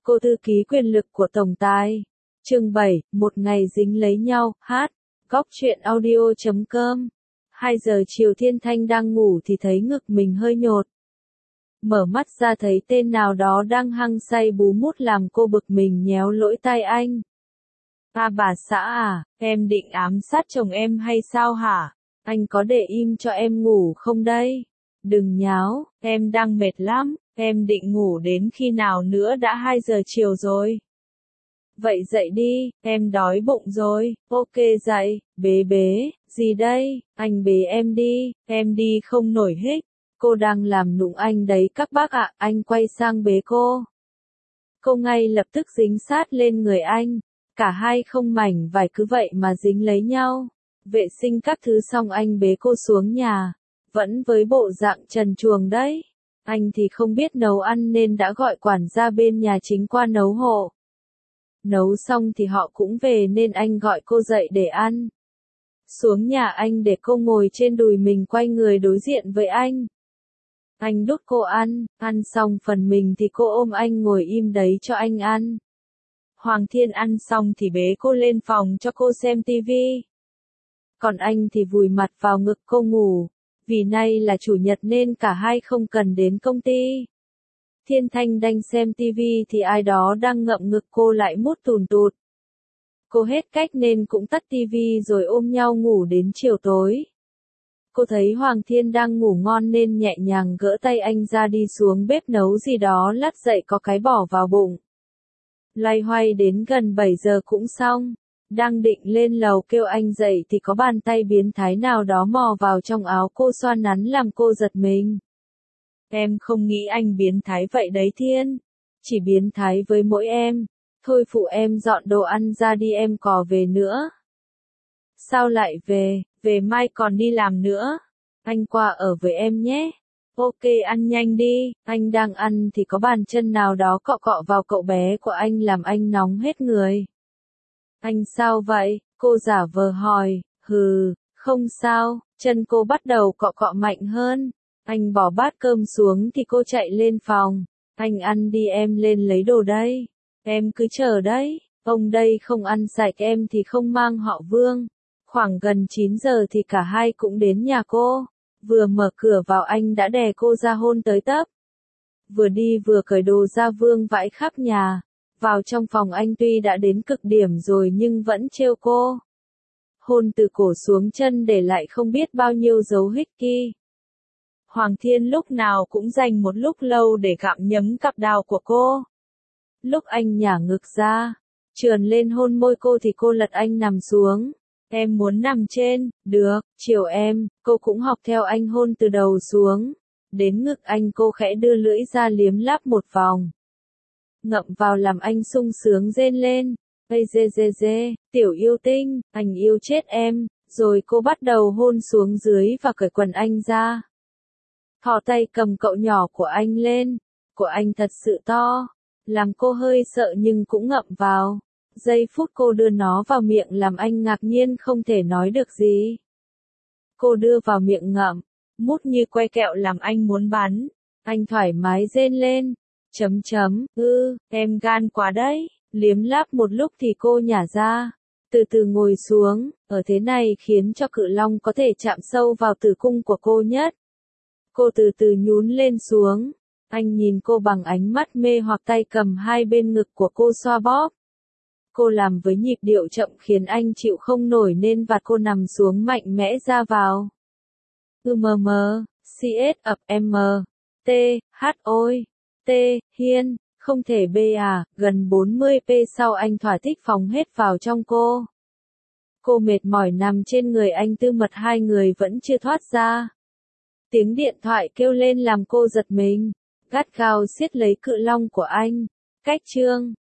Cô thư ký quyền lực của tổng tài. Chương 7, một ngày dính lấy nhau, hát. Góc truyện audio.com. 2 giờ chiều Thiên Thanh đang ngủ thì thấy ngực mình hơi nhột. Mở mắt ra thấy tên nào đó đang hăng say bú mút làm cô bực mình nhéo lỗ tai anh. À bà xã à, em định ám sát chồng em hay sao hả? Anh có để im cho em ngủ không đây? Đừng nháo, em đang mệt lắm, em định ngủ đến khi nào nữa đã 2 giờ chiều rồi. Vậy dậy đi, em đói bụng rồi, ok dậy, bế, gì đây, anh bế em đi không nổi hích. Cô đang làm nũng anh đấy các bác ạ, anh quay sang bế cô. Cô ngay lập tức dính sát lên người anh, cả hai không mảnh vải cứ vậy mà dính lấy nhau. Vệ sinh các thứ xong anh bế cô xuống nhà, vẫn với bộ dạng trần truồng đấy. Anh thì không biết nấu ăn nên đã gọi quản gia bên nhà chính qua nấu hộ. Nấu xong thì họ cũng về nên anh gọi cô dậy để ăn. Xuống nhà anh để cô ngồi trên đùi mình quay người đối diện với anh. Anh đút cô ăn xong phần mình thì cô ôm anh ngồi im đấy cho anh ăn. Hoàng Thiên ăn xong thì bế cô lên phòng cho cô xem tivi. Còn anh thì vùi mặt vào ngực cô ngủ, vì nay là chủ nhật nên cả hai không cần đến công ty. Thiên Thanh đang xem tivi thì ai đó đang ngậm ngực cô lại mút tùn tụt. Cô hết cách nên cũng tắt tivi rồi ôm nhau ngủ đến chiều tối. Cô thấy Hoàng Thiên đang ngủ ngon nên nhẹ nhàng gỡ tay anh ra đi xuống bếp nấu gì đó lát dậy có cái bỏ vào bụng. Loay hoay đến gần 7 giờ cũng xong. Đang định lên lầu kêu anh dậy thì có bàn tay biến thái nào đó mò vào trong áo cô xoa nắn làm cô giật mình. Em không nghĩ anh biến thái vậy đấy Thiên. Chỉ biến thái với mỗi em. Thôi phụ em dọn đồ ăn ra đi em có về nữa. Sao lại về mai còn đi làm nữa. Anh qua ở với em nhé. Ok ăn nhanh đi, anh đang ăn thì có bàn chân nào đó cọ cọ vào cậu bé của anh làm anh nóng hết người. Anh sao vậy? Cô giả vờ hỏi, không sao, chân cô bắt đầu cọ cọ mạnh hơn. Anh bỏ bát cơm xuống thì cô chạy lên phòng. Anh ăn đi em lên lấy đồ đây. Em cứ chờ đấy, ông đây không ăn sạch em thì không mang họ Vương. Khoảng gần 9 giờ thì cả hai cũng đến nhà cô. Vừa mở cửa vào anh đã đè cô ra hôn tới tấp. Vừa đi vừa cởi đồ ra vương vãi khắp nhà. Vào trong phòng anh tuy đã đến cực điểm rồi nhưng vẫn trêu cô. Hôn từ cổ xuống chân để lại không biết bao nhiêu dấu hickey. Hoàng Thiên lúc nào cũng dành một lúc lâu để gặm nhấm cặp đào của cô. Lúc anh nhả ngực ra, trườn lên hôn môi cô thì cô lật anh nằm xuống. Em muốn nằm trên, được, chiều em, cô cũng học theo anh hôn từ đầu xuống. Đến ngực anh cô khẽ đưa lưỡi ra liếm láp một vòng. Ngậm vào làm anh sung sướng rên lên. Ây dê, tiểu yêu tinh, anh yêu chết em. Rồi cô bắt đầu hôn xuống dưới và cởi quần anh ra. Thò tay cầm cậu nhỏ của anh lên. Của anh thật sự to. Làm cô hơi sợ nhưng cũng ngậm vào. Giây phút cô đưa nó vào miệng làm anh ngạc nhiên không thể nói được gì. Cô đưa vào miệng ngậm, mút như que kẹo làm anh muốn bắn. Anh thoải mái rên lên. Em gan quá đấy. Liếm láp một lúc thì cô nhả ra. Từ từ ngồi xuống, ở thế này khiến cho cự long có thể chạm sâu vào tử cung của cô nhất. Cô từ từ nhún lên xuống. Anh nhìn cô bằng ánh mắt mê hoặc tay cầm hai bên ngực của cô xoa bóp. Cô làm với nhịp điệu chậm khiến anh chịu không nổi nên vạt cô nằm xuống mạnh mẽ ra vào. CS ập M. T. H ôi. T. Hiên. Không thể B à, gần 40p sau anh thỏa thích phóng hết vào trong cô. Cô mệt mỏi nằm trên người anh tư mật hai người vẫn chưa thoát ra. Tiếng điện thoại kêu lên làm cô giật mình. Gắt gao siết lấy cự long của anh. Cách chương.